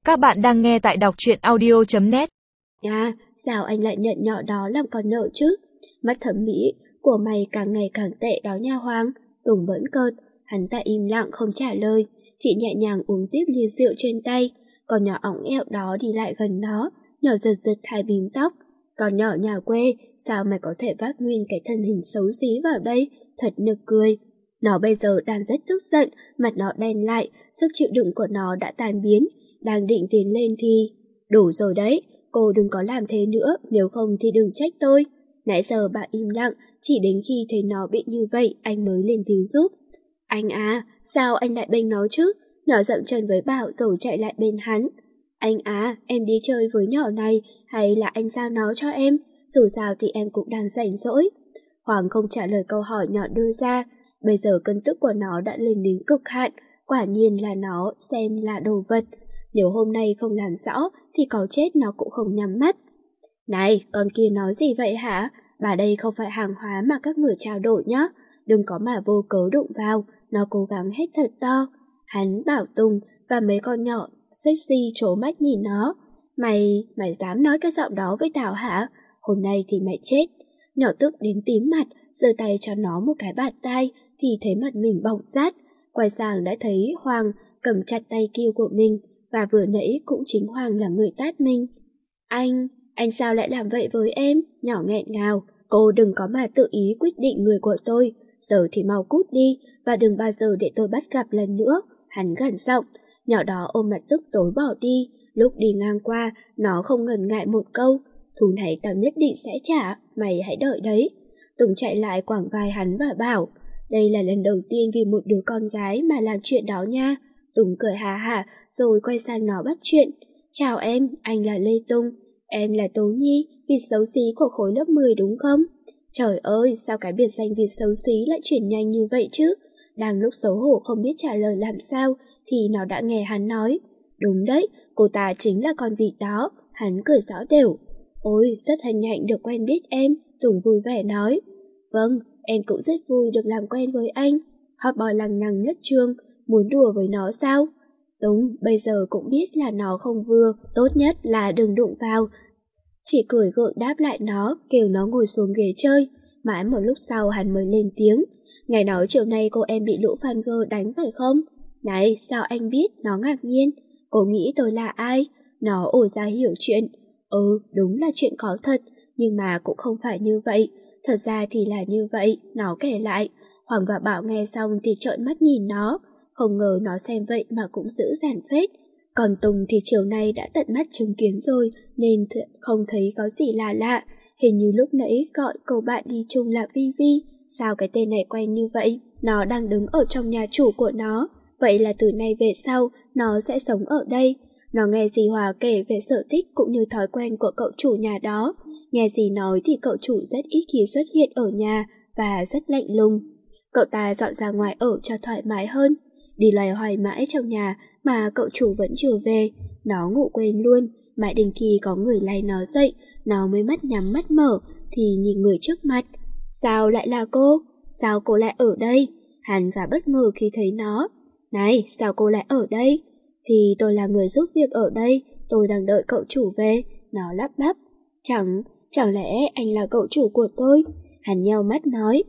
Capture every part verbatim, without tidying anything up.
Các bạn đang nghe tại đọc truyện audio chấm net. À, sao anh lại nhận nhỏ đó làm con nợ chứ? Mắt thẩm mỹ của mày càng ngày càng tệ đó nha Hoàng. Tùng bỡn cợt, hắn ta im lặng không trả lời, chỉ nhẹ nhàng uống tiếp ly rượu trên tay. Con nhỏ ỏng ẹo đó đi lại gần nó, nhỏ giật giật hai bím tóc. Con nhỏ nhà quê, sao mày có thể vác nguyên cái thân hình xấu xí vào đây, thật nực cười. Nó bây giờ đang rất tức giận, mặt nó đen lại, sức chịu đựng của nó đã tan biến, đang định tiến lên thì... Đủ rồi đấy, cô đừng có làm thế nữa, nếu không thì đừng trách tôi. Nãy giờ bà im lặng, chỉ đến khi thấy nó bị như vậy anh mới lên tiếng giúp. Anh à, sao anh lại bênh nó chứ? Nhỏ dậm chân với Bảo rồi chạy lại bên hắn. Anh à, em đi chơi với nhỏ này, hay là anh giao nó cho em? Dù sao thì em cũng đang rảnh rỗi. Hoàng không trả lời câu hỏi nhỏ đưa ra. Bây giờ cơn tức của nó đã lên đến cực hạn, quả nhiên là nó xem là đồ vật. Nếu hôm nay không làm rõ thì có chết nó cũng không nhắm mắt. Này, con kia nói gì vậy hả? Bà đây không phải hàng hóa mà các người trao đổi nhá. Đừng có mà vô cớ đụng vào, nó cố gắng hết thật to. Hắn, Bảo Tùng và mấy con nhỏ sexy trố mắt nhìn nó. Mày, mày dám nói cái giọng đó với tao hả? Hôm nay thì mày chết. Nhỏ tức đến tím mặt, giơ tay cho nó một cái bạt tai thì thấy mặt mình bỏng rát. Quay sang đã thấy Hoàng cầm chặt tay kia của mình, và vừa nãy cũng chính Hoàng là người tát mình. Anh, anh sao lại làm vậy với em? Nhỏ nghẹn ngào, cô đừng có mà tự ý quyết định người của tôi. Giờ thì mau cút đi, và đừng bao giờ để tôi bắt gặp lần nữa. Hắn gằn giọng, nhỏ đó ôm mặt tức tối bỏ đi. Lúc đi ngang qua, nó không ngần ngại một câu. Thù này tao nhất định sẽ trả, mày hãy đợi đấy. Tùng chạy lại quảng vai hắn và bảo, đây là lần đầu tiên vì một đứa con gái mà làm chuyện đó nha. Tùng cười hà hà rồi quay sang nó bắt chuyện. Chào em, anh là Lê Tùng. Em là Tố Nhi, vịt xấu xí của khối lớp mười đúng không? Trời ơi, sao cái biệt danh vịt xấu xí lại chuyển nhanh như vậy chứ? Đang lúc xấu hổ không biết trả lời làm sao thì nó đã nghe hắn nói. Đúng đấy, cô ta chính là con vịt đó. Hắn cười rõ đều. Ôi, rất hân hạnh được quen biết em, Tùng vui vẻ nói. Vâng, em cũng rất vui được làm quen với anh. Hot boy lằng nhằng nhất trường, muốn đùa với nó sao? Tùng bây giờ cũng biết là nó không vừa, tốt nhất là đừng đụng vào. Chỉ cười gượng đáp lại nó, kêu nó ngồi xuống ghế chơi. Mãi một lúc sau hắn mới lên tiếng. Ngày nói chiều nay cô em bị lũ fan girl đánh phải không? Này, sao anh biết? Nó ngạc nhiên. Cô nghĩ tôi là ai? Nó ồ ra hiểu chuyện. Ừ, đúng là chuyện có thật, nhưng mà cũng không phải như vậy. Thật ra thì là như vậy, nó kể lại. Hoàng và Bảo nghe xong thì trợn mắt nhìn nó. Không ngờ nó xem vậy mà cũng giữ dàn phết. Còn Tùng thì chiều nay đã tận mắt chứng kiến rồi nên không thấy có gì lạ lạ. Hình như lúc nãy gọi cậu bạn đi chung là Vi Vi. Sao cái tên này quen như vậy? Nó đang đứng ở trong nhà chủ của nó. Vậy là từ nay về sau nó sẽ sống ở đây. Nó nghe dì Hòa kể về sở thích cũng như thói quen của cậu chủ nhà đó. Nghe dì nói thì cậu chủ rất ít khi xuất hiện ở nhà và rất lạnh lùng. Cậu ta dọn ra ngoài ở cho thoải mái hơn. Đi loay hoay mãi trong nhà mà cậu chủ vẫn chưa về. Nó ngủ quên luôn, mãi đến khi có người lay nó dậy, nó mới mắt nhắm mắt mở thì nhìn người trước mặt. Sao lại là cô? Sao cô lại ở đây? Hắn khá bất ngờ khi thấy nó. Này, sao cô lại ở đây? Thì tôi là người giúp việc ở đây, tôi đang đợi cậu chủ về. Nó lắp bắp. Chẳng, chẳng lẽ anh là cậu chủ của tôi? Hắn nheo mắt nói.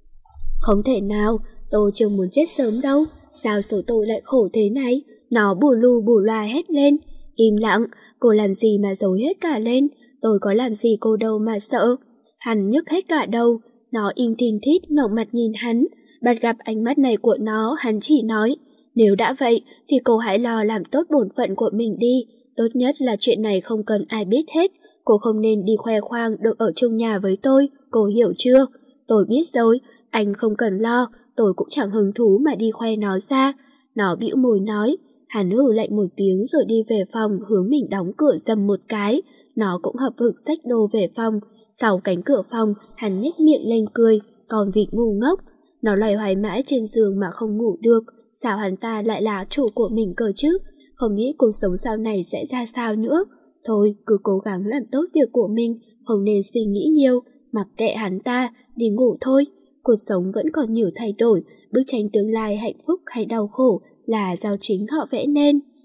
Không thể nào, tôi chưa muốn chết sớm đâu. Sao số tôi lại khổ thế này? Nó bù lu bù loa hết lên. Im lặng, cô làm gì mà dối hết cả lên? Tôi có làm gì cô đâu mà sợ. Hắn nhức hết cả đầu. Nó im thìn thít ngẩng mặt nhìn hắn. Bắt gặp ánh mắt này của nó, hắn chỉ nói. Nếu đã vậy thì cô hãy lo làm tốt bổn phận của mình đi. Tốt nhất là chuyện này không cần ai biết hết. Cô không nên đi khoe khoang được ở chung nhà với tôi. Cô hiểu chưa? Tôi biết rồi, anh không cần lo. Tôi cũng chẳng hứng thú mà đi khoe nó ra. Nó bĩu môi nói. Hắn hừ lạnh một tiếng rồi đi về phòng, hướng mình đóng cửa dầm một cái. Nó cũng hậm hực xách đồ về phòng. Sau cánh cửa phòng, hắn nhếch miệng lên cười. Còn vịt ngu ngốc. Nó loay hoay mãi trên giường mà không ngủ được. Sao hắn ta lại là chủ của mình cơ chứ? Không biết cuộc sống sau này sẽ ra sao nữa. Thôi, cứ cố gắng làm tốt việc của mình, không nên suy nghĩ nhiều. Mặc kệ hắn ta, đi ngủ thôi. Cuộc sống vẫn còn nhiều thay đổi, bức tranh tương lai hạnh phúc hay đau khổ là do chính họ vẽ nên.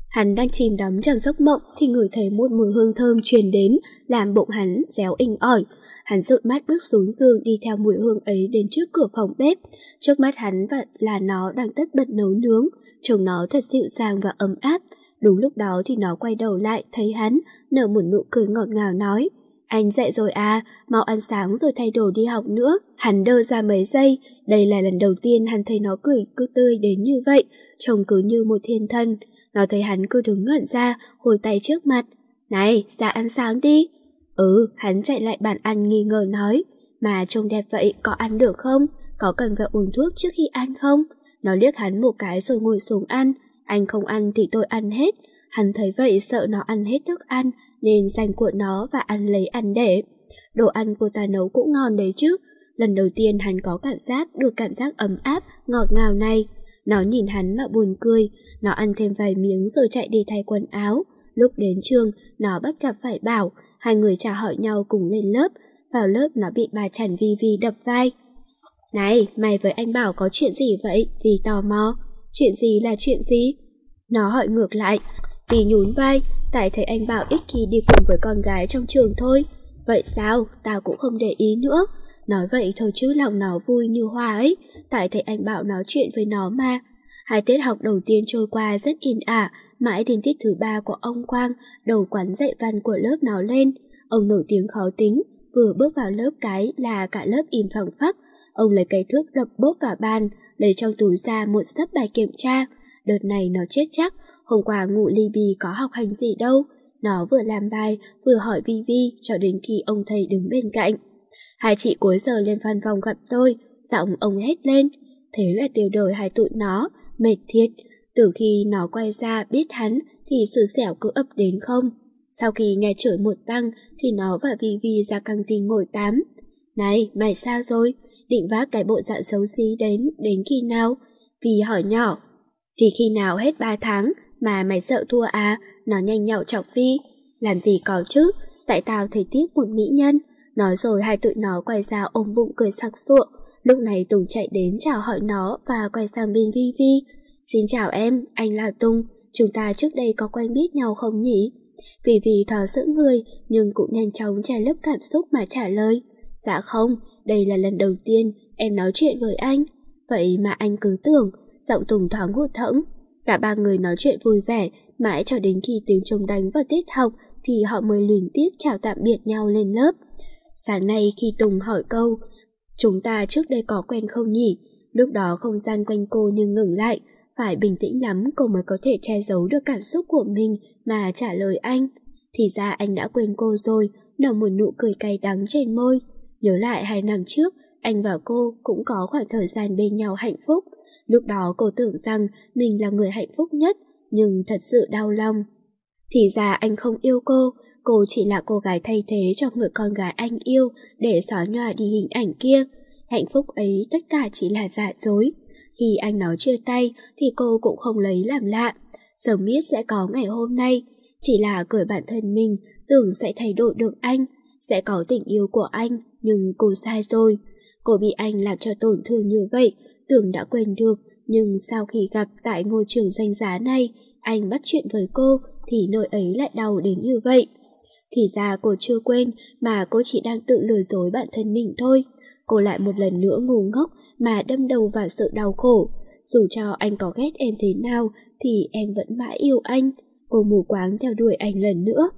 Hắn đang chìm đắm trong giấc mộng thì ngửi thấy một mùi hương thơm truyền đến, làm bụng hắn réo inh ỏi. Hắn dụi mắt bước xuống giường đi theo mùi hương ấy đến trước cửa phòng bếp. Trước mắt hắn và là nó đang tất bật nấu nướng, trông nó thật dịu dàng và ấm áp. Đúng lúc đó thì nó quay đầu lại thấy hắn, nở một nụ cười ngọt ngào nói: "Anh dậy rồi à, mau ăn sáng rồi thay đồ đi học nữa." Hắn đơ ra mấy giây, đây là lần đầu tiên hắn thấy nó cười cứ tươi đến như vậy, trông cứ như một thiên thần. Nó thấy hắn cứ đứng ngẩn ra, hồi tay trước mặt: "Này, ra ăn sáng đi." Ừ, hắn chạy lại bàn ăn nghi ngờ nói: "Mà trông đẹp vậy, có ăn được không? Có cần phải uống thuốc trước khi ăn không?" Nó liếc hắn một cái rồi ngồi xuống ăn. "Anh không ăn thì tôi ăn hết." Hắn thấy vậy sợ nó ăn hết thức ăn, nên giành của nó và ăn lấy ăn để. Đồ ăn cô ta nấu cũng ngon đấy chứ. Lần đầu tiên hắn có cảm giác được cảm giác ấm áp, ngọt ngào này. Nó nhìn hắn mà buồn cười. Nó ăn thêm vài miếng rồi chạy đi thay quần áo. Lúc đến trường, nó bắt gặp phải Bảo. Hai người chào hỏi nhau cùng lên lớp. Vào lớp nó bị bà Trần Vi Vi đập vai. "Này, mày với anh Bảo có chuyện gì vậy?" Vi tò mò. "Chuyện gì là chuyện gì?" Nó hỏi ngược lại. Vi nhún vai. "Tại thấy anh Bảo ít khi đi cùng với con gái trong trường thôi." "Vậy sao? Tao cũng không để ý nữa." Nói vậy thôi chứ lòng nó vui như hoa ấy. Tại thấy anh Bảo nói chuyện với nó mà. Hai tiết học đầu tiên trôi qua rất yên ả. Mãi đến tiết thứ ba của ông Quang, đầu quán dạy văn của lớp nó lên. Ông nổi tiếng khó tính. Vừa bước vào lớp cái là cả lớp im phăng phắc. Ông lấy cây thước đập bốp vào bàn, lấy trong túi ra một sấp bài kiểm tra. Đợt này nó chết chắc. Hôm qua ngủ ly bì có học hành gì đâu. Nó vừa làm bài vừa hỏi Vi Vi cho đến khi ông thầy đứng bên cạnh. "Hai chị cuối giờ lên văn phòng gặp tôi." Giọng ông hét lên. Thế là tiêu đời hai tụi nó. Mệt thiệt. Từ khi nó quay ra biết hắn thì sự xẻo cứ ập đến không. Sau khi nghe chửi một tăng thì nó và Vi Vi ra căng tin ngồi tám. "Này, mày sao rồi? Định vác cái bộ dạng xấu xí đến đến khi nào?" Vi hỏi nhỏ. "Thì khi nào hết ba tháng. Mà mày sợ thua à?" Nó nhanh nhậu chọc Vi. "Làm gì có chứ, tại tao thấy tiếc một mỹ nhân." Nói rồi hai tụi nó quay ra ôm bụng cười sặc sụa. Lúc này Tùng chạy đến chào hỏi nó và quay sang bên Vi Vi. "Xin chào em, anh là Tùng. Chúng ta trước đây có quen biết nhau không nhỉ?" Vi Vi thoáng sững người nhưng cũng nhanh chóng che lấp cảm xúc mà trả lời. "Dạ không, đây là lần đầu tiên em nói chuyện với anh." "Vậy mà anh cứ tưởng." Giọng Tùng thoáng hụt hẫng. Cả ba người nói chuyện vui vẻ mãi cho đến khi tiếng trống đánh vào tiết học thì họ mới luyến tiếc chào tạm biệt nhau lên lớp. Sáng nay khi Tùng hỏi câu "Chúng ta trước đây có quen không nhỉ?" Lúc đó không gian quanh cô như ngừng lại. Phải bình tĩnh lắm cô mới có thể che giấu được cảm xúc của mình mà trả lời anh. Thì ra anh đã quên cô rồi. Nở một nụ cười cay đắng trên môi. Nhớ lại hai năm trước anh và cô cũng có khoảng thời gian bên nhau hạnh phúc. Lúc đó cô tưởng rằng mình là người hạnh phúc nhất, nhưng thật sự đau lòng. Thì ra anh không yêu cô, cô chỉ là cô gái thay thế cho người con gái anh yêu để xóa nhòa đi hình ảnh kia. Hạnh phúc ấy tất cả chỉ là giả dối. Khi anh nói chia tay thì cô cũng không lấy làm lạ. Sớm biết sẽ có ngày hôm nay. Chỉ là cười bản thân mình, tưởng sẽ thay đổi được anh, sẽ có tình yêu của anh, nhưng cô sai rồi. Cô bị anh làm cho tổn thương như vậy, tưởng đã quên được, nhưng sau khi gặp tại ngôi trường danh giá này, anh bắt chuyện với cô thì nơi ấy lại đau đến như vậy. Thì ra cô chưa quên mà cô chỉ đang tự lừa dối bản thân mình thôi. Cô lại một lần nữa ngu ngốc mà đâm đầu vào sự đau khổ. Dù cho anh có ghét em thế nào thì em vẫn mãi yêu anh. Cô mù quáng theo đuổi anh lần nữa.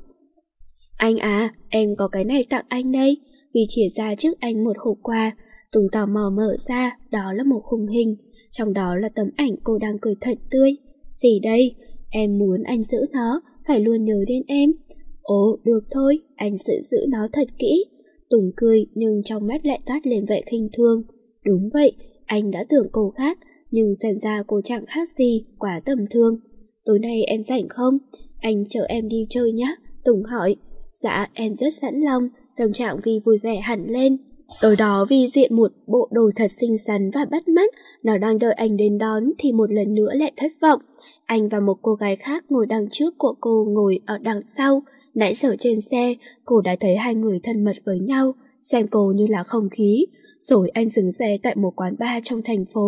"Anh à, em có cái này tặng anh đây." Vì chìa ra trước anh một hộp quà. Tùng tò mò mở ra, đó là một khung hình. Trong đó là tấm ảnh cô đang cười thật tươi. "Gì đây?" "Em muốn anh giữ nó, phải luôn nhớ đến em." "Ồ, được thôi, anh sẽ giữ nó thật kỹ." Tùng cười nhưng trong mắt lại toát lên vẻ khinh thường. Đúng vậy, anh đã tưởng cô khác, nhưng xem ra cô chẳng khác gì, quá tầm thường. "Tối nay em rảnh không? Anh chở em đi chơi nhé." Tùng hỏi. "Dạ, em rất sẵn lòng." Tâm trạng Vi vui vẻ hẳn lên. Tối đó Vi diện một bộ đồ thật xinh xắn và bắt mắt. Nó đang đợi anh đến đón thì một lần nữa lại thất vọng. Anh và một cô gái khác ngồi đằng trước của cô ngồi ở đằng sau. Nãy giờ trên xe, cô đã thấy hai người thân mật với nhau, xem cô như là không khí. Rồi anh dừng xe tại một quán bar trong thành phố.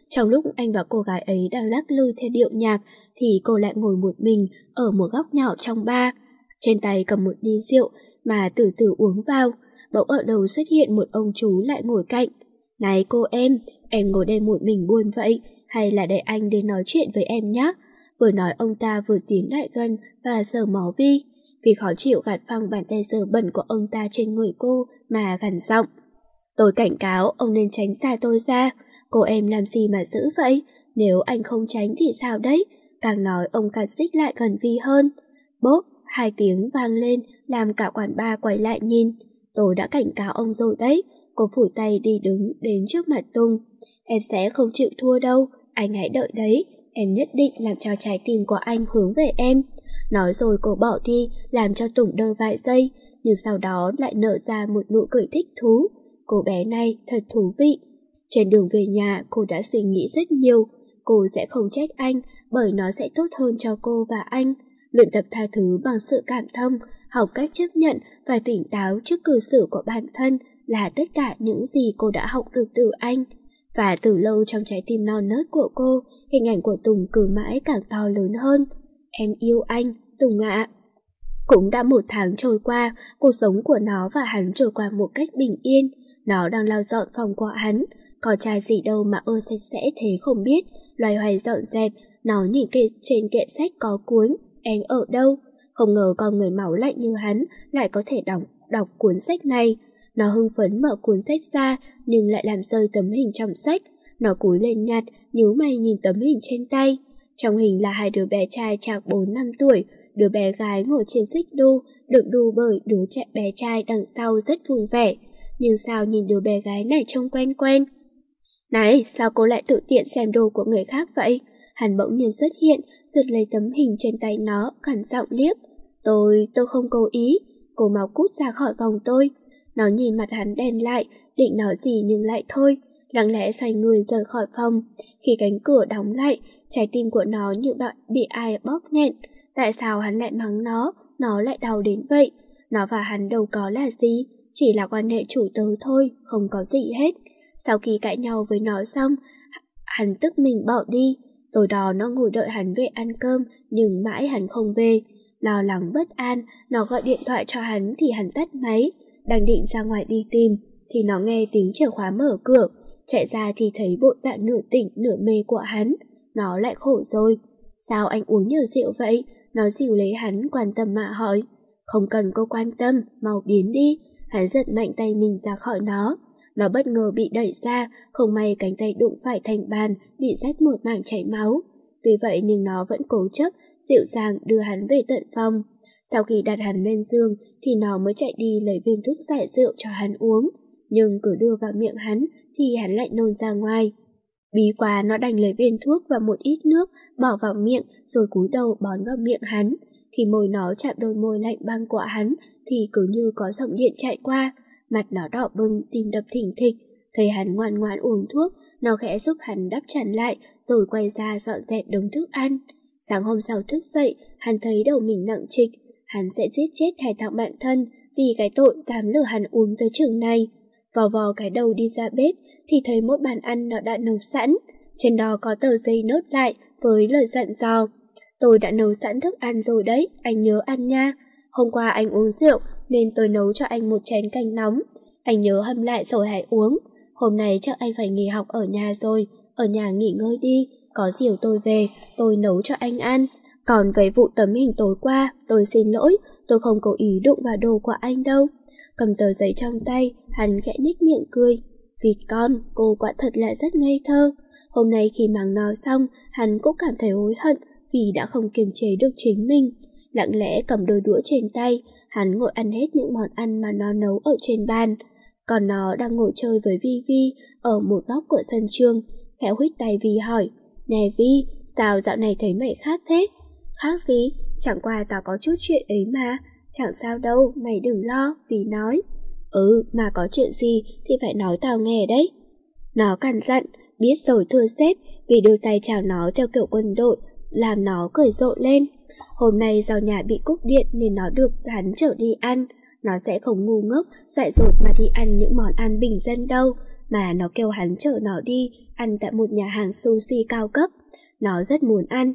Trong lúc anh và cô gái ấy đang lắc lư theo điệu nhạc thì cô lại ngồi một mình ở một góc nhỏ trong bar, trên tay cầm một ly rượu mà từ từ uống vào. Bỗng ở đầu xuất hiện một ông chú lại ngồi cạnh. Này cô em, em ngồi đây một mình buồn vậy, hay là để anh đến nói chuyện với em nhé? Vừa nói ông ta vừa tiến lại gần và giở mó Vi. Vì khó chịu gạt phăng bàn tay dơ bẩn của ông ta trên người cô mà gằn giọng. Tôi cảnh cáo ông nên tránh xa tôi ra. Cô em làm gì mà dữ vậy? Nếu anh không tránh thì sao đấy? Càng nói ông càng xích lại gần Vi hơn. Bốp, hai tiếng vang lên làm cả quán bar quay lại nhìn. Tôi đã cảnh cáo ông rồi đấy. Cô phủi tay đi đứng đến trước mặt Tùng. Em sẽ không chịu thua đâu, anh hãy đợi đấy. Em nhất định làm cho trái tim của anh hướng về em. Nói rồi cô bỏ đi, làm cho Tùng đơ vài giây, nhưng sau đó lại nở ra một nụ cười thích thú. Cô bé này thật thú vị. Trên đường về nhà cô đã suy nghĩ rất nhiều. Cô sẽ không trách anh, bởi nó sẽ tốt hơn cho cô và anh. Luyện tập tha thứ bằng sự cảm thông, học cách chấp nhận và tỉnh táo trước cư xử của bản thân là tất cả những gì cô đã học được từ anh. Và từ lâu trong trái tim non nớt của cô, hình ảnh của Tùng cứ mãi càng to lớn hơn. Em yêu anh, Tùng ạ. Cũng đã một tháng trôi qua, cuộc sống của nó và hắn trôi qua một cách bình yên. Nó đang lau dọn phòng của hắn, có chai gì đâu mà ơ sạch sẽ thế không biết. Loay hoay dọn dẹp, nó nhìn kệ trên kệ sách có cuốn Em ở đâu. Không ngờ con người máu lạnh như hắn lại có thể đọc, đọc cuốn sách này. Nó hưng phấn mở cuốn sách ra nhưng lại làm rơi tấm hình trong sách. Nó cúi lên nhặt, nhíu mày nhìn tấm hình trên tay. Trong hình là hai đứa bé trai chạc bốn năm tuổi, đứa bé gái ngồi trên xích đu, được đu bởi đứa trẻ bé trai đằng sau rất vui vẻ. Nhưng sao nhìn đứa bé gái này trông quen quen? Này, sao cô lại tự tiện xem đồ của người khác vậy? Hắn bỗng nhiên xuất hiện, giật lấy tấm hình trên tay nó, gằn giọng liếc. Tôi, tôi không cố ý, cô mau cút ra khỏi vòng tôi. Nó nhìn mặt hắn đen lại, định nói gì nhưng lại thôi, lặng lẽ xoay người rời khỏi phòng. Khi cánh cửa đóng lại, trái tim của nó như bị ai bóp nghẹn. Tại sao hắn lại mắng nó, nó lại đau đến vậy? Nó và hắn đâu có là gì, chỉ là quan hệ chủ tớ thôi, không có gì hết. Sau khi cãi nhau với nó xong, hắn tức mình bỏ đi. Tối đó nó ngồi đợi hắn về ăn cơm, nhưng mãi hắn không về. Lo lắng bất an, nó gọi điện thoại cho hắn thì hắn tắt máy. Đang định ra ngoài đi tìm, thì nó nghe tiếng chìa khóa mở cửa. Chạy ra thì thấy bộ dạng nửa tỉnh nửa mê của hắn. Nó lại khổ rồi. Sao anh uống nhiều rượu vậy? Nó dìu lấy hắn quan tâm mà hỏi. Không cần cô quan tâm, mau biến đi. Hắn giật mạnh tay mình ra khỏi nó. Nó bất ngờ bị đẩy ra, không may cánh tay đụng phải thành bàn, bị rách một mảng chảy máu. Tuy vậy nhưng nó vẫn cố chấp, dịu dàng đưa hắn về tận phòng. Sau khi đặt hắn lên giường thì nó mới chạy đi lấy viên thuốc giải rượu cho hắn uống. Nhưng cứ đưa vào miệng hắn thì hắn lại nôn ra ngoài. Bí quá nó đành lấy viên thuốc và một ít nước bỏ vào miệng rồi cúi đầu bón vào miệng hắn. Khi môi nó chạm đôi môi lạnh băng của hắn thì cứ như có dòng điện chạy qua. Mặt nó đỏ bừng, tim đập thình thịch. Thấy hắn ngoan ngoãn uống thuốc, nó khẽ giúp hắn đắp chăn lại rồi quay ra dọn dẹp đống thức ăn. Sáng hôm sau thức dậy, hắn thấy đầu mình nặng trịch. Hắn sẽ giết chết hai thằng bạn thân vì cái tội dám lừa hắn uống tới chừng này. Vò vò cái đầu đi ra bếp thì thấy một bàn ăn nó đã nấu sẵn. Trên đó có tờ giấy nốt lại với lời dặn dò. Tôi đã nấu sẵn thức ăn rồi đấy, anh nhớ ăn nha. Hôm qua anh uống rượu nên tôi nấu cho anh một chén canh nóng. Anh nhớ hâm lại rồi hãy uống. Hôm nay chắc anh phải nghỉ học ở nhà rồi. Ở nhà nghỉ ngơi đi, có dìu tôi về, tôi nấu cho anh ăn. Còn về vụ tấm hình tối qua, tôi xin lỗi, tôi không cố ý đụng vào đồ của anh đâu. Cầm tờ giấy trong tay, hắn khẽ nhếch miệng cười. Vịt con, cô quả thật là rất ngây thơ. Hôm nay khi mắng nó xong, hắn cũng cảm thấy hối hận vì đã không kiềm chế được chính mình. Lặng lẽ cầm đôi đũa trên tay, hắn ngồi ăn hết những món ăn mà nó nấu ở trên bàn. Còn nó đang ngồi chơi với Vi Vi ở một góc của sân trường, khẽ huých tay Vi hỏi. Nè Vi, sao dạo này thấy mày khác thế? Khác gì? Chẳng qua tao có chút chuyện ấy mà. Chẳng sao đâu, mày đừng lo, Vi nói. Ừ, mà có chuyện gì thì phải nói tao nghe đấy. Nó cằn dặn, biết rồi thưa sếp, vì đưa tay chào nó theo kiểu quân đội, làm nó cười rộ lên. Hôm nay do nhà bị cúp điện nên nó được hắn chở đi ăn. Nó sẽ không ngu ngốc, dại dột mà đi ăn những món ăn bình dân đâu. mà nó kêu hắn chở nó đi ăn tại một nhà hàng sushi cao cấp. Nó rất muốn ăn.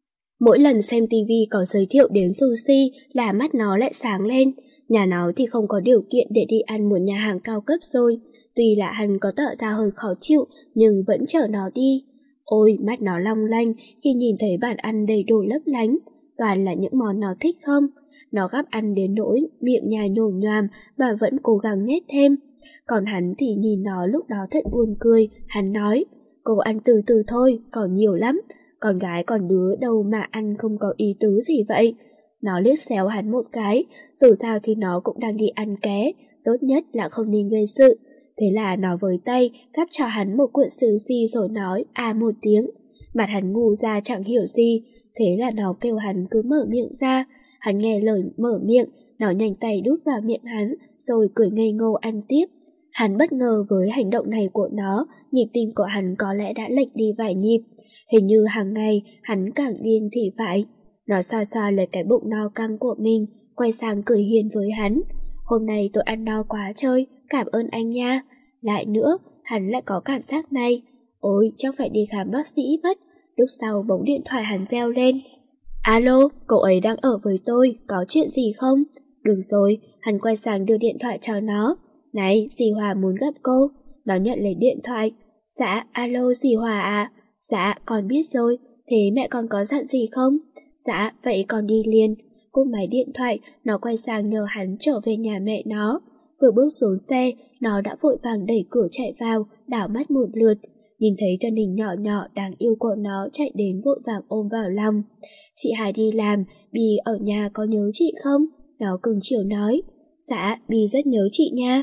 Mỗi lần xem tivi có giới thiệu đến sushi là mắt nó lại sáng lên. Nhà nó thì không có điều kiện để đi ăn một nhà hàng cao cấp rồi. Tuy là hắn có tỏ ra hơi khó chịu nhưng vẫn chở nó đi. Ôi, mắt nó long lanh khi nhìn thấy bàn ăn đầy đồ lấp lánh, toàn là những món nó thích không. Nó gắp ăn đến nỗi miệng nhai nhồm nhoàm mà vẫn cố gắng nhét thêm. Còn hắn thì nhìn nó lúc đó thật buồn cười. Hắn nói, cô ăn từ từ thôi, còn nhiều lắm. Con gái còn đứa đâu mà ăn không có ý tứ gì vậy. Nó liếc xéo hắn một cái, dù sao thì nó cũng đang đi ăn ké, tốt nhất là không nên gây sự. Thế là nó với tay gắp cho hắn một cuộn sushi rồi nói à một tiếng. Mặt hắn ngu ra chẳng hiểu gì, thế là nó kêu hắn cứ mở miệng ra. Hắn nghe lời mở miệng, nó nhanh tay đút vào miệng hắn rồi cười ngây ngô ăn tiếp. Hắn bất ngờ với hành động này của nó, nhịp tim của hắn có lẽ đã lệch đi vài nhịp. Hình như hàng ngày hắn càng điên thì phải. Nó xoa xoa lấy cái bụng no căng của mình, quay sang cười hiền với hắn. Hôm nay tôi ăn no quá chơi, cảm ơn anh nha. Lại nữa, hắn lại có cảm giác này. Ôi, chắc phải đi khám bác sĩ mất. Lúc sau bỗng điện thoại hắn reo lên. Alo, cậu ấy đang ở với tôi, có chuyện gì không? Được rồi, hắn quay sang đưa điện thoại cho nó. Này, dì Hòa muốn gặp cô. Nó nhận lấy điện thoại. Dạ, alo dì Hòa à? Dạ, con biết rồi, thế mẹ con có dặn gì không? Dạ, vậy con đi liền. Cúp máy điện thoại, nó quay sang nhờ hắn trở về nhà mẹ nó. Vừa bước xuống xe, nó đã vội vàng đẩy cửa chạy vào, đảo mắt một lượt. Nhìn thấy thân hình nhỏ nhỏ đáng yêu của nó chạy đến vội vàng ôm vào lòng. Chị Hải đi làm, Bì ở nhà có nhớ chị không? Nó cưng chiều nói. Dạ, Bì rất nhớ chị nha.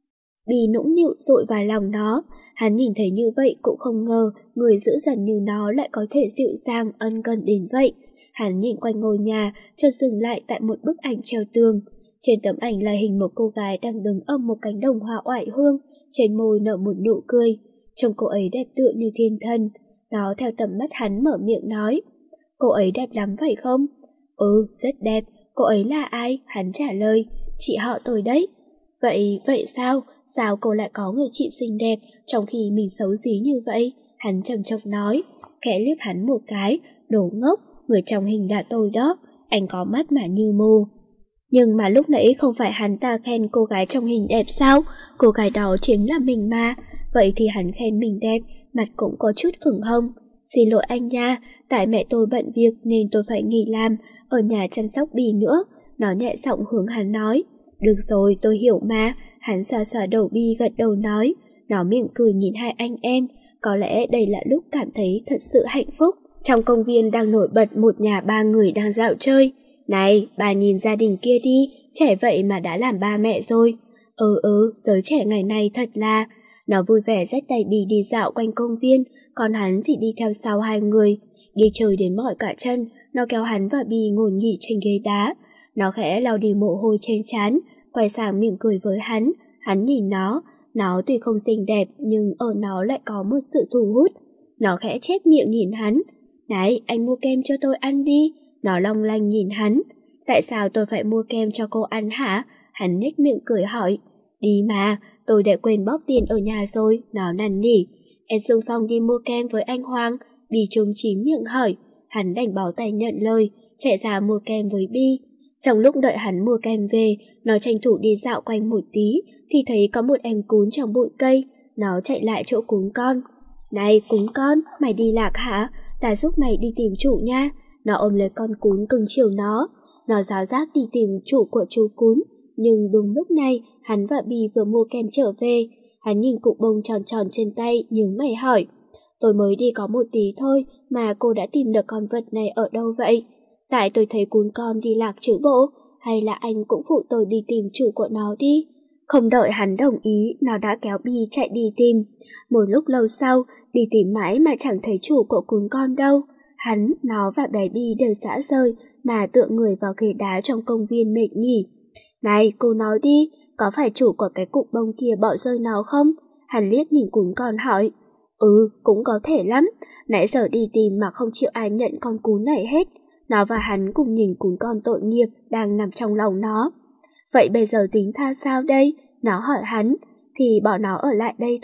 Bì nũng nịu dội vào lòng nó. Hắn nhìn thấy như vậy cũng không ngờ người dữ dằn như nó lại có thể dịu dàng ân cần đến vậy. Hắn nhìn quanh ngôi nhà, chợt dừng lại tại một bức ảnh treo tường. Trên tấm ảnh là hình một cô gái đang đứng ôm một cánh đồng hoa oải hương, trên môi nở một nụ cười. Trông cô ấy đẹp tựa như thiên thần. Nó theo tầm mắt hắn mở miệng nói. Cô ấy đẹp lắm phải không? Ừ, rất đẹp. Cô ấy là ai? Hắn trả lời. Chị họ tôi đấy. Vậy, vậy sao? Sao cô lại có người chị xinh đẹp trong khi mình xấu xí như vậy? Hắn trầm trọng nói. Khẽ liếc hắn một cái. Đồ ngốc, người trong hình là tôi đó. Anh có mắt mà như mù. Nhưng mà lúc nãy không phải hắn ta khen cô gái trong hình đẹp sao? Cô gái đó chính là mình mà. Vậy thì hắn khen mình đẹp, mặt cũng có chút ửng hồng. Xin lỗi anh nha, tại mẹ tôi bận việc nên tôi phải nghỉ làm, ở nhà chăm sóc Bì nữa. Nó nhẹ giọng hướng hắn nói. Được rồi, tôi hiểu mà. Hắn xoa xoa đầu Bì gật đầu nói. Nó mỉm cười nhìn hai anh em. Có lẽ đây là lúc cảm thấy thật sự hạnh phúc. Trong công viên đang nổi bật một nhà ba người đang dạo chơi. Này, bà nhìn gia đình kia đi, trẻ vậy mà đã làm ba mẹ rồi. Ừ ừ, giới trẻ ngày nay thật là... Nó vui vẻ dắt tay Bì đi dạo quanh công viên, còn hắn thì đi theo sau hai người. Đi chơi đến mỏi cả chân, nó kéo hắn và Bì ngồi nghỉ trên ghế đá. Nó khẽ lau đi mồ hôi trên trán, quay sang mỉm cười với hắn. Hắn nhìn nó, nó tuy không xinh đẹp nhưng ở nó lại có một sự thu hút. Nó khẽ chép miệng nhìn hắn. Này, anh mua kem cho tôi ăn đi. Nó long lanh nhìn hắn. Tại sao tôi phải mua kem cho cô ăn hả? Hắn nhếch miệng cười hỏi. Đi mà, tôi đã quên bóp tiền ở nhà rồi. Nó năn nỉ. Em xung phong đi mua kem với anh Hoàng. Bì trúng chím miệng hỏi. Hắn đành bó tay nhận lời, chạy ra mua kem với Bì. Trong lúc đợi hắn mua kem về, nó tranh thủ đi dạo quanh một tí, thì thấy có một em cún trong bụi cây. Nó chạy lại chỗ cún con. Này cún con, mày đi lạc hả? Ta giúp mày đi tìm chủ nha. Nó ôm lấy con cún cưng chiều nó. Nó giáo giác đi tìm chủ của chú cún. Nhưng đúng lúc này, hắn và Bì vừa mua kem trở về. Hắn nhìn cục bông tròn tròn trên tay, nhướng mày hỏi. Tôi mới đi có một tí thôi mà cô đã tìm được con vật này ở đâu vậy? Tại tôi thấy cún con đi lạc chứ bộ. Hay là anh cũng phụ tôi đi tìm chủ của nó đi? Không đợi hắn đồng ý, nó đã kéo Bì chạy đi tìm. Một lúc lâu sau, đi tìm mãi mà chẳng thấy chủ của cún con đâu. Hắn, nó và bé Bì đều dã rời mà tựa người vào ghế đá trong công viên mệt nghỉ. Này, cô nói đi, có phải chủ của cái cục bông kia bỏ rơi nó không? Hắn liếc nhìn cún con hỏi. Ừ, cũng có thể lắm. Nãy giờ đi tìm mà không chịu ai nhận con cún này hết. Nó và hắn cùng nhìn cún con tội nghiệp đang nằm trong lòng nó. Vậy bây giờ tính tha sao đây? Nó hỏi hắn. Thì bỏ nó ở lại đây thôi.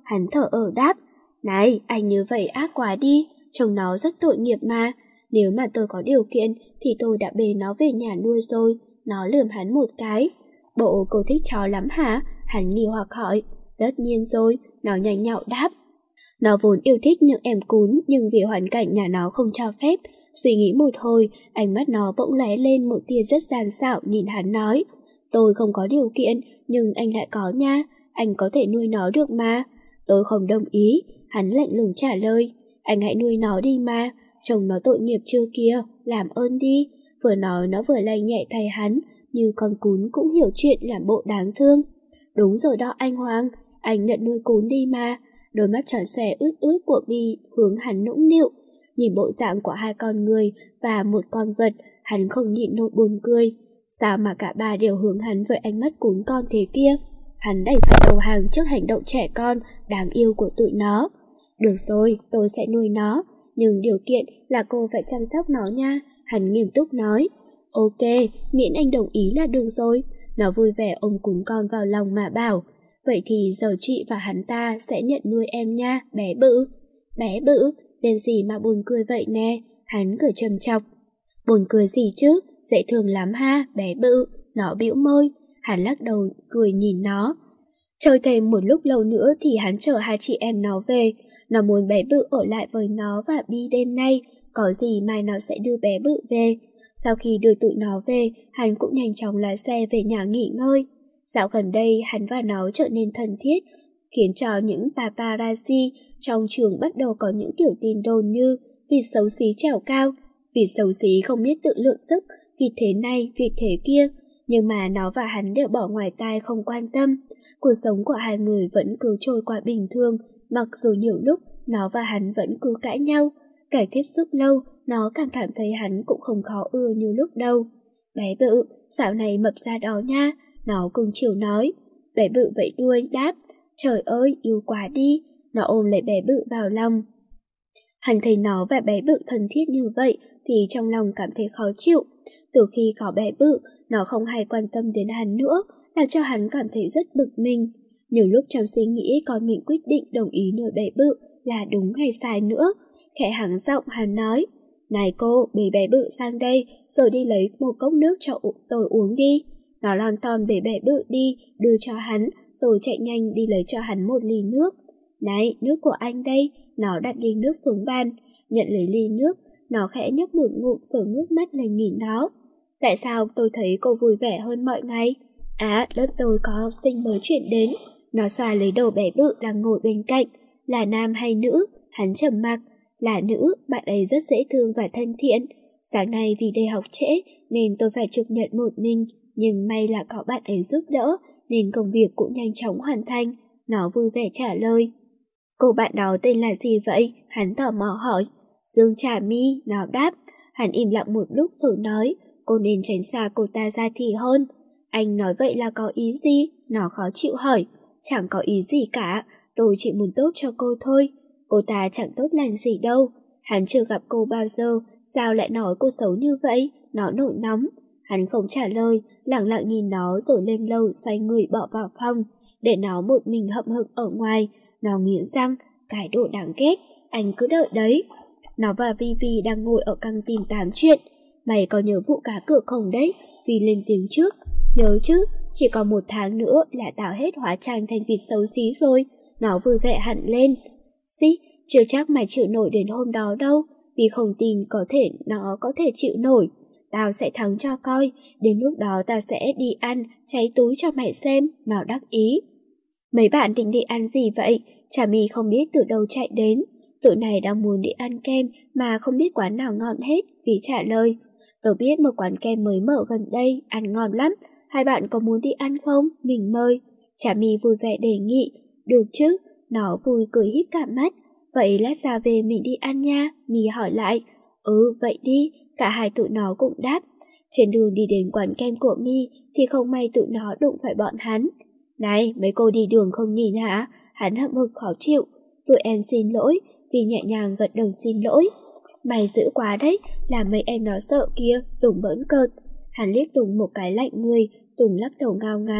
hắn thở ở đáp. Này, anh như vậy ác quá đi, chồng nó rất tội nghiệp mà. Nếu mà tôi có điều kiện thì tôi đã bế nó về nhà nuôi rồi. Nó lườm hắn một cái. Bộ cô thích chó lắm hả? Hắn nghi hoặc hỏi. Tất nhiên rồi, nó nhanh nhạo đáp. Nó vốn yêu thích những em cún, nhưng vì hoàn cảnh nhà nó không cho phép. Suy nghĩ một hồi, ánh mắt nó bỗng lóe lên một tia rất gian xảo, nhìn hắn nói. Tôi không có điều kiện, nhưng anh lại có nha. Anh có thể nuôi nó được mà. Tôi không đồng ý. Hắn lạnh lùng trả lời. Anh hãy nuôi nó đi mà. Chồng nó tội nghiệp chưa kia, làm ơn đi. Vừa nói nó vừa lay nhẹ thay hắn, như con cún cũng hiểu chuyện làm bộ đáng thương. Đúng rồi đó anh Hoàng, anh nhận nuôi cún đi mà. Đôi mắt tròn xòe ướt ướt của Bi hướng hắn nũng nịu. Nhìn bộ dạng của hai con người và một con vật, hắn không nhịn nổi buồn cười. Sao mà cả ba đều hướng hắn với ánh mắt cún con thế kia? Hắn đành phải đầu hàng trước hành động trẻ con đáng yêu của tụi nó. Được rồi, tôi sẽ nuôi nó, nhưng điều kiện là cô phải chăm sóc nó nha. Hắn nghiêm túc nói. Ok, miễn anh đồng ý là được rồi. Nó vui vẻ ôm cún con vào lòng mà bảo. Vậy thì giờ chị và hắn ta sẽ nhận nuôi em nha, bé bự. Bé bự, tên gì mà buồn cười vậy nè? Hắn cười trầm chọc. Buồn cười gì chứ, dễ thương lắm ha, bé bự. Nó bĩu môi. Hắn lắc đầu cười nhìn nó. Chơi thêm một lúc lâu nữa thì hắn chở hai chị em nó về. Nó muốn bé bự ở lại với nó và Bi đêm nay. Có gì mai nó sẽ đưa bé bự về. Sau khi đưa tụi nó về, hắn cũng nhanh chóng lái xe về nhà nghỉ ngơi. Dạo gần đây, hắn và nó trở nên thân thiết, khiến cho những paparazzi trong trường bắt đầu có những kiểu tin đồn như vịt xấu xí trèo cao, vịt xấu xí không biết tự lượng sức, vịt thế này, vịt thế kia. Nhưng mà nó và hắn đều bỏ ngoài tai không quan tâm. Cuộc sống của hai người vẫn cứ trôi qua bình thường, mặc dù nhiều lúc nó và hắn vẫn cứ cãi nhau. Càng tiếp xúc lâu, nó càng cảm thấy hắn cũng không khó ưa như lúc đầu. Bé bự, dạo này mập ra đó nha, nó cưng chiều nói. Bé bự vẫy đuôi đáp. Trời ơi, yêu quá đi. Nó ôm lấy bé bự vào lòng. Hắn thấy nó và bé bự thân thiết như vậy thì trong lòng cảm thấy khó chịu. Từ khi có bé bự, nó không hay quan tâm đến hắn nữa, làm cho hắn cảm thấy rất bực mình. Nhiều lúc trong suy nghĩ con mình quyết định đồng ý nuôi bé bự là đúng hay sai nữa. Khẽ hắng giọng hắn nói. Này cô, bế bé bự sang đây, rồi đi lấy một cốc nước cho tôi uống đi. Nó lon ton bế bé bự đi, đưa cho hắn, rồi chạy nhanh đi lấy cho hắn một ly nước. Này, nước của anh đây. Nó đặt ly nước xuống bàn, nhận lấy ly nước, nó khẽ nhấp một ngụm rồi ngước mắt lên nhìn nó. Tại sao tôi thấy cô vui vẻ hơn mọi ngày? À, lớp tôi có học sinh mới chuyển đến. Nó xoa lấy đầu bé bự đang ngồi bên cạnh. Là nam hay nữ? Hắn trầm mặc. Là nữ, bạn ấy rất dễ thương và thân thiện. Sáng nay vì đi học trễ nên tôi phải trực nhận một mình, nhưng may là có bạn ấy giúp đỡ nên công việc cũng nhanh chóng hoàn thành. Nó vui vẻ trả lời. Cô bạn đó tên là gì vậy? Hắn tò mò hỏi. Dương Trà My, nó đáp. Hắn im lặng một lúc rồi nói. Cô nên tránh xa cô ta ra thì hơn. Anh nói vậy là có ý gì? Nó khó chịu hỏi. Chẳng có ý gì cả, tôi chỉ muốn tốt cho cô thôi. Cô ta chẳng tốt lành gì đâu. Hắn chưa gặp cô bao giờ, sao lại nói cô xấu như vậy? Nó nổi nóng. Hắn không trả lời, lặng lặng nhìn nó rồi lên lầu xoay người bỏ vào phòng, để nó một mình hậm hực ở ngoài. Nó nghiến răng, cái đồ đáng ghét, anh cứ đợi đấy. Nó và Vivi đang ngồi ở căng tin tám chuyện. Mày có nhớ vụ cá cược không đấy? Vi lên tiếng trước. Nhớ chứ, chỉ còn một tháng nữa là tao hết hóa trang thành vịt xấu xí rồi. Nó vui vẻ hẳn lên. Xí, chưa chắc mày chịu nổi đến hôm đó đâu, vì không tin có thể nó có thể chịu nổi. Tao sẽ thắng cho coi, đến lúc đó tao sẽ đi ăn, cháy túi cho mày xem, nó đắc ý. Mấy bạn định đi ăn gì vậy? Trà My không biết từ đâu chạy đến. Tụi này đang muốn đi ăn kem mà không biết quán nào ngon hết, vì trả lời. Tớ biết một quán kem mới mở gần đây, ăn ngon lắm. Hai bạn có muốn đi ăn không? Mình mời. Trà My vui vẻ đề nghị. Được chứ? Nó vui cười híp cả mắt. Vậy lát ra về mình đi ăn nha. My hỏi lại. Ừ, vậy đi. Cả hai tụi nó cũng đáp. Trên đường đi đến quán kem của My thì không may tụi nó đụng phải bọn hắn. Này, mấy cô đi đường không nhìn hả? Hắn hậm hực khó chịu. Tụi em xin lỗi. Vì nhẹ nhàng gật đầu xin lỗi. Mày dữ quá đấy, làm mấy em nó sợ kia. Tùng bỡn cợt. Hắn liếc Tùng một cái lạnh người. Tùng lắc đầu ngao ngán.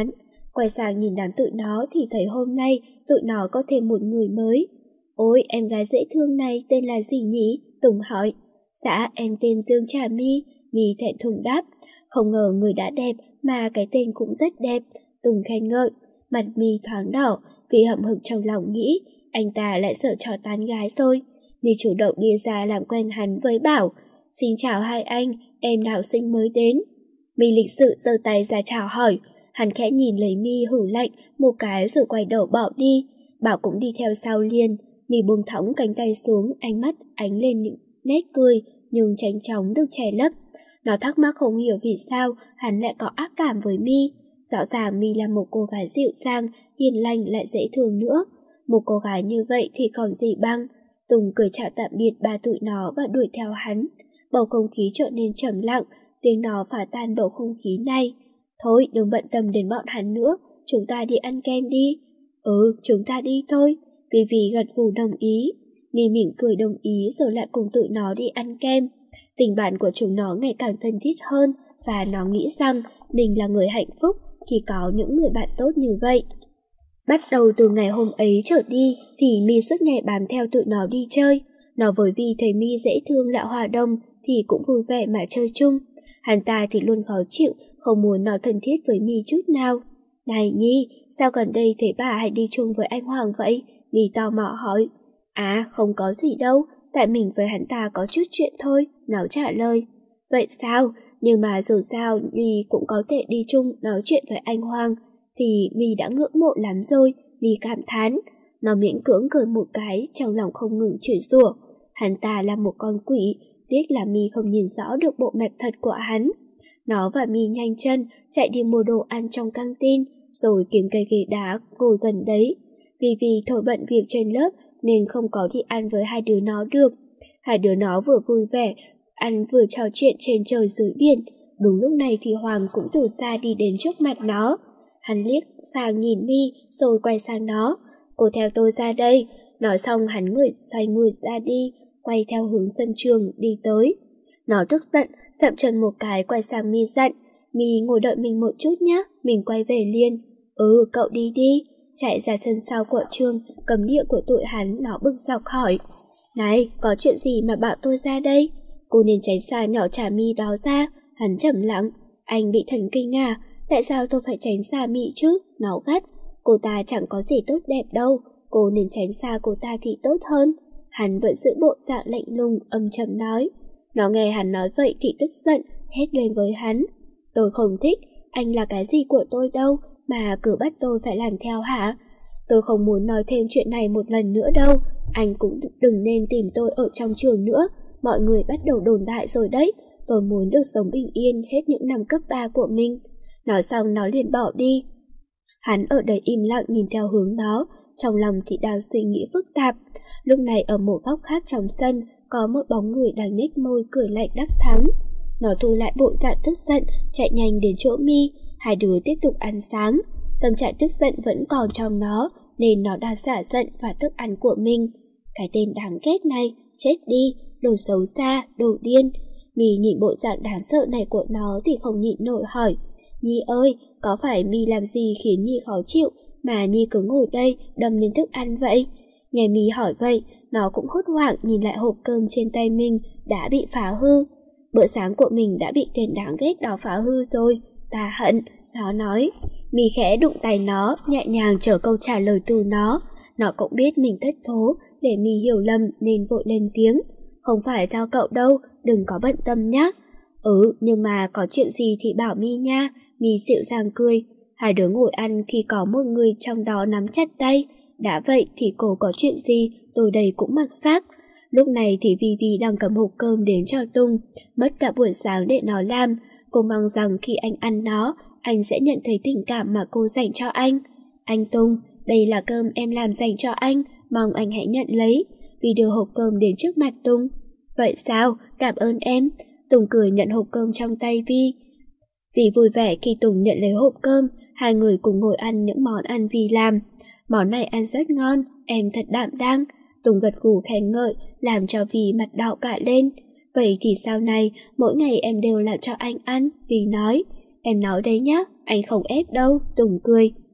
Quay sang nhìn đám tụi nó thì thấy hôm nay tụi nó có thêm một người mới. Ôi, em gái dễ thương này tên là gì nhỉ? Tùng hỏi. Dạ, em tên Dương Trà My. My thẹn thùng đáp. Không ngờ người đã đẹp mà cái tên cũng rất đẹp. Tùng khen ngợi. Mặt My thoáng đỏ vì hậm hực trong lòng nghĩ anh ta lại sợ trò tán gái rồi. My chủ động đi ra làm quen hắn với bảo. Xin chào hai anh, em nào sinh mới đến. My lịch sự giơ tay ra chào hỏi. Hắn khẽ nhìn lấy My hử lạnh một cái rồi quay đầu bỏ đi. Bảo cũng đi theo sau liền. My buông thõng cánh tay xuống, ánh mắt ánh lên những nét cười nhưng nhanh chóng được che lấp. Nó thắc mắc không hiểu vì sao hắn lại có ác cảm với My. Rõ ràng My là một cô gái dịu dàng, hiền lành lại dễ thương nữa. Một cô gái như vậy thì còn gì bằng. Tùng cười chào tạm biệt ba tụi nó và đuổi theo hắn. Bầu không khí trở nên trầm lặng, tiếng nó phá tan bầu không khí này. Thôi đừng bận tâm đến bọn hắn nữa, chúng ta đi ăn kem đi. Ừ, chúng ta đi thôi. Vì vì gật gù đồng ý. My mỉm cười đồng ý rồi lại cùng tụi nó đi ăn kem. Tình bạn của chúng nó ngày càng thân thiết hơn và nó nghĩ rằng mình là người hạnh phúc khi có những người bạn tốt như vậy. Bắt đầu từ ngày hôm ấy trở đi thì My suốt ngày bám theo tụi nó đi chơi. Nó với vì thấy My dễ thương lạ hòa đồng thì cũng vui vẻ mà chơi chung. Hắn ta thì luôn khó chịu, không muốn nó thân thiết với My chút nào. Này Nhi, sao gần đây thấy bà hay đi chung với anh Hoàng vậy? My tò mò hỏi. À, không có gì đâu, tại mình với hắn ta có chút chuyện thôi, nó trả lời. Vậy sao? Nhưng mà dù sao My cũng có thể đi chung nói chuyện với anh Hoàng, thì My đã ngưỡng mộ lắm rồi, My cảm thán. Nó miễn cưỡng cười một cái, trong lòng không ngừng chửi rủa. Hắn ta là một con quỷ, tiếc là My không nhìn rõ được bộ mặt thật của hắn. Nó và My nhanh chân chạy đi mua đồ ăn trong căng tin, rồi kiếm cây ghế đá ngồi gần đấy. Vì vì thôi bận việc trên lớp nên không có đi ăn với hai đứa nó được. Hai đứa nó vừa vui vẻ, ăn vừa trò chuyện trên trời dưới biển. Đúng lúc này thì Hoàng cũng từ xa đi đến trước mặt nó. Hắn liếc sang nhìn My rồi quay sang nó. Cô theo tôi ra đây. Nói xong hắn người xoay người ra đi, quay theo hướng sân trường đi tới. Nó tức giận, dậm chân một cái quay sang My dặn. My ngồi đợi mình một chút nhé, mình quay về liền. Ừ, cậu đi đi. Chạy ra sân sau của trường, cấm địa của tụi hắn, nó bực dọc hỏi. Này, có chuyện gì mà bảo tôi ra đây? Cô nên tránh xa nhỏ Trà My đó ra. Hắn trầm lặng. Anh bị thần kinh à? Tại sao tôi phải tránh xa My chứ? Nó gắt. Cô ta chẳng có gì tốt đẹp đâu. Cô nên tránh xa cô ta thì tốt hơn. Hắn vẫn giữ bộ dạng lạnh lùng, âm trầm nói. Nó nghe hắn nói vậy thì tức giận, hét lên với hắn. Tôi không thích, anh là cái gì của tôi đâu mà cứ bắt tôi phải làm theo hả? Tôi không muốn nói thêm chuyện này một lần nữa đâu. Anh cũng đừng nên tìm tôi ở trong trường nữa. Mọi người bắt đầu đồn đại rồi đấy. Tôi muốn được sống bình yên hết những năm cấp ba của mình. Nói xong nó liền bỏ đi. Hắn ở đây im lặng nhìn theo hướng đó, trong lòng thì đang suy nghĩ phức tạp. Lúc này ở một góc khác trong sân có một bóng người đang nhếch môi cười lạnh đắc thắng. Nó thu lại bộ dạng tức giận, chạy nhanh đến chỗ My. Hai đứa tiếp tục ăn sáng. Tâm trạng tức giận vẫn còn trong nó nên nó đang xả giận và thức ăn của mình. Cái tên đáng ghét này, chết đi, đồ xấu xa, đồ điên. My nhìn bộ dạng đáng sợ này của nó thì không nhịn nổi hỏi. Nhi ơi, có phải My làm gì khiến Nhi khó chịu mà Nhi cứ ngồi đây đâm lên thức ăn vậy? Nghe My hỏi vậy, nó cũng hốt hoảng nhìn lại hộp cơm trên tay mình đã bị phá hư. Bữa sáng của mình đã bị tên đáng ghét đó phá hư rồi, ta hận, nó nói. My khẽ đụng tay nó, nhẹ nhàng chờ câu trả lời từ nó. Nó cũng biết mình thất thố, để My hiểu lầm nên vội lên tiếng. Không phải do cậu đâu, đừng có bận tâm nhé. Ừ, nhưng mà có chuyện gì thì bảo My nha. My dịu dàng cười. Hai đứa ngồi ăn khi có một người trong đó nắm chặt tay. Đã vậy thì cô có chuyện gì, tôi đây cũng mặc xác. Lúc này thì Vi Vi đang cầm hộp cơm đến cho Tung. Mất cả buổi sáng để nó làm. Cô mong rằng khi anh ăn nó, anh sẽ nhận thấy tình cảm mà cô dành cho anh. Anh Tung, đây là cơm em làm dành cho anh, mong anh hãy nhận lấy. Vi đưa hộp cơm đến trước mặt Tung. Vậy sao? Cảm ơn em. Tùng cười nhận hộp cơm trong tay Vi. Vi vui vẻ khi Tùng nhận lấy hộp cơm, hai người cùng ngồi ăn những món ăn Vi làm. Món này ăn rất ngon, em thật đảm đang. Tùng gật gù khen ngợi, làm cho Vi mặt đỏ cả lên. Vậy thì sau này, mỗi ngày em đều làm cho anh ăn, Vi nói. Em nói đấy nhá, anh không ép đâu, Tùng cười.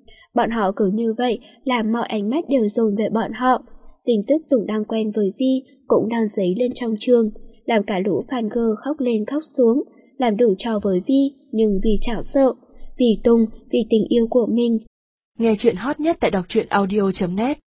Bọn họ cứ như vậy làm mọi ánh mắt đều dồn về bọn họ. Tin tức Tùng đang quen với Vi cũng đang dấy lên trong trường, làm cả lũ fan girl khóc lên khóc xuống, làm đủ trò với Vi, nhưng Vi chảo sợ. Vì Tùng, vì tình yêu của mình. Nghe chuyện hot nhất tại đọc truyện audio chấm net